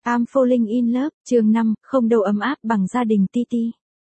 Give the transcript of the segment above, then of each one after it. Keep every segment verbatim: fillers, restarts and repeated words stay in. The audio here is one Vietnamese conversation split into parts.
I'm Falling in Love, chương năm, không đâu ấm áp bằng gia đình Titi.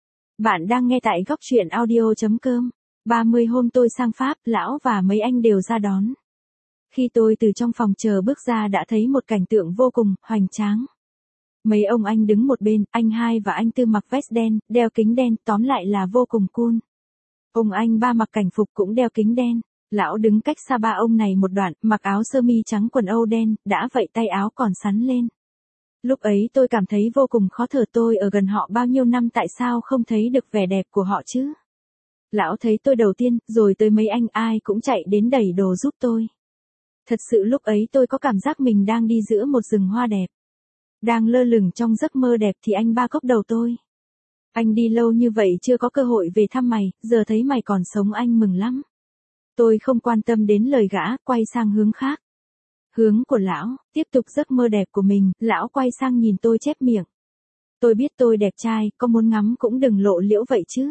Bạn đang nghe tại góc truyện audio chấm com. ba mươi hôm tôi sang Pháp, lão và mấy anh đều ra đón. Khi tôi từ trong phòng chờ bước ra đã thấy một cảnh tượng vô cùng hoành tráng. Mấy ông anh đứng một bên, anh hai và anh tư mặc vest đen, đeo kính đen, tóm lại là vô cùng cool. Ông anh ba mặc cảnh phục cũng đeo kính đen. Lão đứng cách xa ba ông này một đoạn, mặc áo sơ mi trắng quần âu đen, đã vậy tay áo còn sắn lên. Lúc ấy tôi cảm thấy vô cùng khó thở, tôi ở gần họ bao nhiêu năm tại sao không thấy được vẻ đẹp của họ chứ? Lão thấy tôi đầu tiên, rồi tới mấy anh ai cũng chạy đến đẩy đồ giúp tôi. Thật sự lúc ấy tôi có cảm giác mình đang đi giữa một rừng hoa đẹp. Đang lơ lửng trong giấc mơ đẹp thì anh ba cốc đầu tôi. Anh đi lâu như vậy chưa có cơ hội về thăm mày, giờ thấy mày còn sống anh mừng lắm. Tôi không quan tâm đến lời gã, quay sang hướng khác. Hướng của lão, tiếp tục giấc mơ đẹp của mình, lão quay sang nhìn tôi chép miệng. Tôi biết tôi đẹp trai, có muốn ngắm cũng đừng lộ liễu vậy chứ.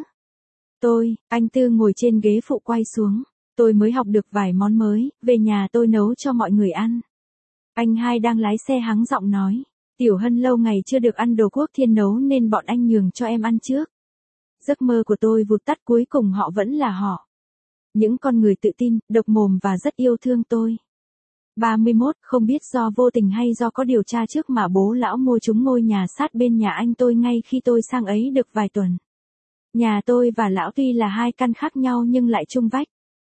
Tôi, anh Tư ngồi trên ghế phụ quay xuống. Tôi mới học được vài món mới, về nhà tôi nấu cho mọi người ăn. Anh hai đang lái xe hắng giọng nói. Tiểu Hân lâu ngày chưa được ăn đồ quốc thiên nấu nên bọn anh nhường cho em ăn trước. Giấc mơ của tôi vụt tắt, cuối cùng họ vẫn là họ. Những con người tự tin, độc mồm và rất yêu thương tôi. ba mươi mốt, không biết do vô tình hay do có điều tra trước mà bố lão mua chúng ngôi nhà sát bên nhà anh tôi ngay khi tôi sang ấy được vài tuần. Nhà tôi và lão tuy là hai căn khác nhau nhưng lại chung vách.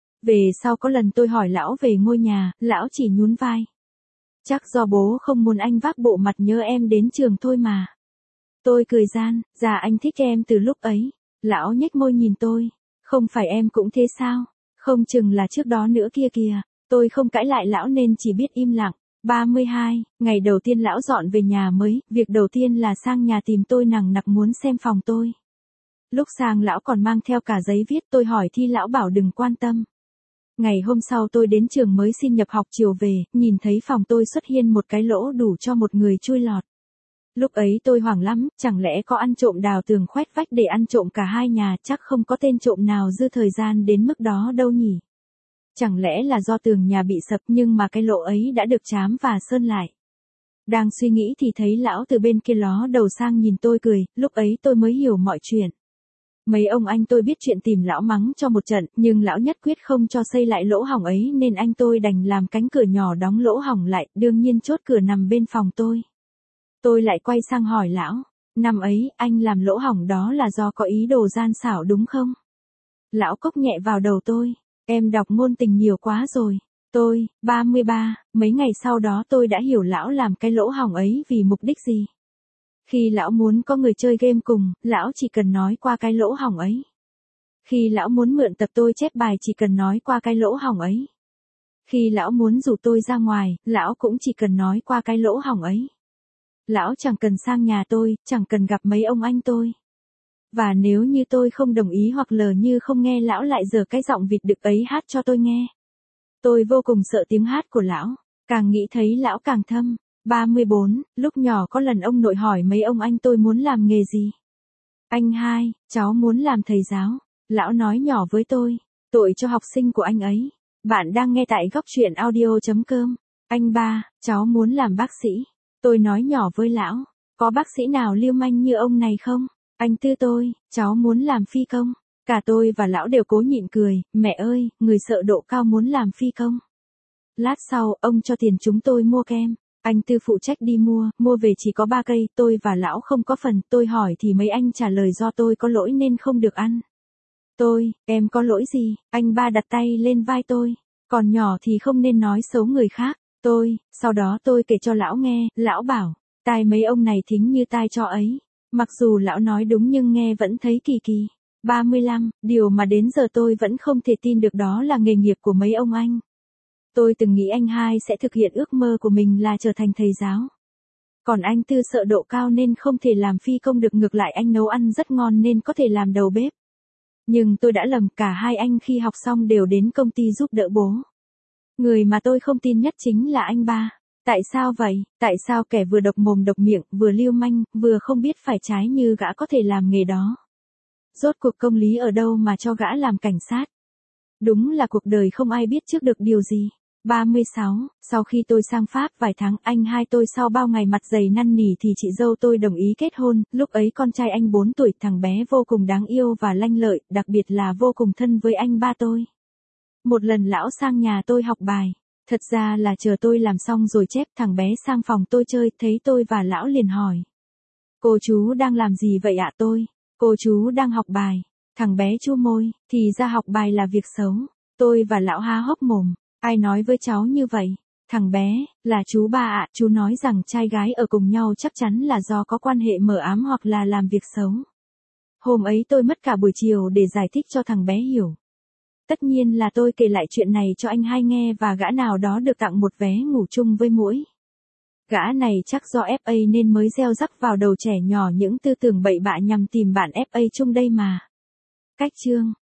Về sau có lần tôi hỏi lão về ngôi nhà, lão chỉ nhún vai. Chắc do bố không muốn anh vác bộ mặt nhớ em đến trường thôi mà. Tôi cười gian, dạ anh thích em từ lúc ấy. Lão nhếch môi nhìn tôi. Không phải em cũng thế sao? Không chừng là trước đó nữa kia kìa. Tôi không cãi lại lão nên chỉ biết im lặng. ba mươi hai, ngày đầu tiên lão dọn về nhà mới, việc đầu tiên là sang nhà tìm tôi nằng nặc muốn xem phòng tôi. Lúc sang lão còn mang theo cả giấy viết, tôi hỏi thì lão bảo đừng quan tâm. Ngày hôm sau tôi đến trường mới xin nhập học, chiều về, nhìn thấy phòng tôi xuất hiện một cái lỗ đủ cho một người chui lọt. Lúc ấy tôi hoảng lắm, chẳng lẽ có ăn trộm đào tường khoét vách để ăn trộm cả hai nhà, chắc không có tên trộm nào dư thời gian đến mức đó đâu nhỉ. Chẳng lẽ là do tường nhà bị sập nhưng mà cái lỗ ấy đã được trám và sơn lại. Đang suy nghĩ thì thấy lão từ bên kia ló đầu sang nhìn tôi cười, lúc ấy tôi mới hiểu mọi chuyện. Mấy ông anh tôi biết chuyện tìm lão mắng cho một trận, nhưng lão nhất quyết không cho xây lại lỗ hỏng ấy nên anh tôi đành làm cánh cửa nhỏ đóng lỗ hỏng lại, đương nhiên chốt cửa nằm bên phòng tôi. Tôi lại quay sang hỏi lão, năm ấy anh làm lỗ hỏng đó là do có ý đồ gian xảo đúng không? Lão cốc nhẹ vào đầu tôi. Em đọc ngôn tình nhiều quá rồi. Tôi, ba mươi ba, mấy ngày sau đó tôi đã hiểu lão làm cái lỗ hỏng ấy vì mục đích gì. Khi lão muốn có người chơi game cùng, lão chỉ cần nói qua cái lỗ hỏng ấy. Khi lão muốn mượn tập tôi chép bài chỉ cần nói qua cái lỗ hỏng ấy. Khi lão muốn rủ tôi ra ngoài, lão cũng chỉ cần nói qua cái lỗ hỏng ấy. Lão chẳng cần sang nhà tôi, chẳng cần gặp mấy ông anh tôi. Và nếu như tôi không đồng ý hoặc lờ như không nghe, lão lại giở cái giọng vịt đực ấy hát cho tôi nghe. Tôi vô cùng sợ tiếng hát của lão, càng nghĩ thấy lão càng thâm. ba mươi bốn, lúc nhỏ có lần ông nội hỏi mấy ông anh tôi muốn làm nghề gì. Anh hai, cháu muốn làm thầy giáo. Lão nói nhỏ với tôi, tội cho học sinh của anh ấy. Bạn đang nghe tại góc truyện audio chấm com. Anh ba, cháu muốn làm bác sĩ. Tôi nói nhỏ với lão, có bác sĩ nào lưu manh như ông này không? Anh Tư tôi, cháu muốn làm phi công. Cả tôi và lão đều cố nhịn cười, mẹ ơi, người sợ độ cao muốn làm phi công. Lát sau, ông cho tiền chúng tôi mua kem. Anh Tư phụ trách đi mua, mua về chỉ có ba cây, tôi và lão không có phần. Tôi hỏi thì mấy anh trả lời do tôi có lỗi nên không được ăn. Tôi, em có lỗi gì? Anh ba đặt tay lên vai tôi. Còn nhỏ thì không nên nói xấu người khác. Tôi, sau đó tôi kể cho lão nghe, lão bảo, tai mấy ông này thính như tai chó ấy. Mặc dù lão nói đúng nhưng nghe vẫn thấy kỳ kỳ. ba mươi lăm, điều mà đến giờ tôi vẫn không thể tin được đó là nghề nghiệp của mấy ông anh. Tôi từng nghĩ anh hai sẽ thực hiện ước mơ của mình là trở thành thầy giáo. Còn anh Tư sợ độ cao nên không thể làm phi công được, ngược lại anh nấu ăn rất ngon nên có thể làm đầu bếp. Nhưng tôi đã lầm, cả hai anh khi học xong đều đến công ty giúp đỡ bố. Người mà tôi không tin nhất chính là anh ba. Tại sao vậy? Tại sao kẻ vừa độc mồm độc miệng, vừa lưu manh, vừa không biết phải trái như gã có thể làm nghề đó? Rốt cuộc công lý ở đâu mà cho gã làm cảnh sát? Đúng là cuộc đời không ai biết trước được điều gì. ba mươi sáu, sau khi tôi sang Pháp vài tháng, anh hai tôi sau bao ngày mặt dày năn nỉ thì chị dâu tôi đồng ý kết hôn, lúc ấy con trai anh bốn tuổi, thằng bé vô cùng đáng yêu và lanh lợi, đặc biệt là vô cùng thân với anh ba tôi. Một lần lão sang nhà tôi học bài, thật ra là chờ tôi làm xong rồi chép, thằng bé sang phòng tôi chơi, thấy tôi và lão liền hỏi. Cô chú đang làm gì vậy ạ? Tôi, cô chú đang học bài. Thằng bé chu môi, thì ra học bài là việc xấu. Tôi và lão há hốc mồm, ai nói với cháu như vậy? Thằng bé, là chú ba ạ, chú nói rằng trai gái ở cùng nhau chắc chắn là do có quan hệ mờ ám hoặc là làm việc xấu. Hôm ấy tôi mất cả buổi chiều để giải thích cho thằng bé hiểu. Tất nhiên là tôi kể lại chuyện này cho anh hai nghe và gã nào đó được tặng một vé ngủ chung với muỗi. Gã này chắc do ép a nên mới gieo rắc vào đầu trẻ nhỏ những tư tưởng bậy bạ nhằm tìm bạn ép a chung đây mà. Cách chương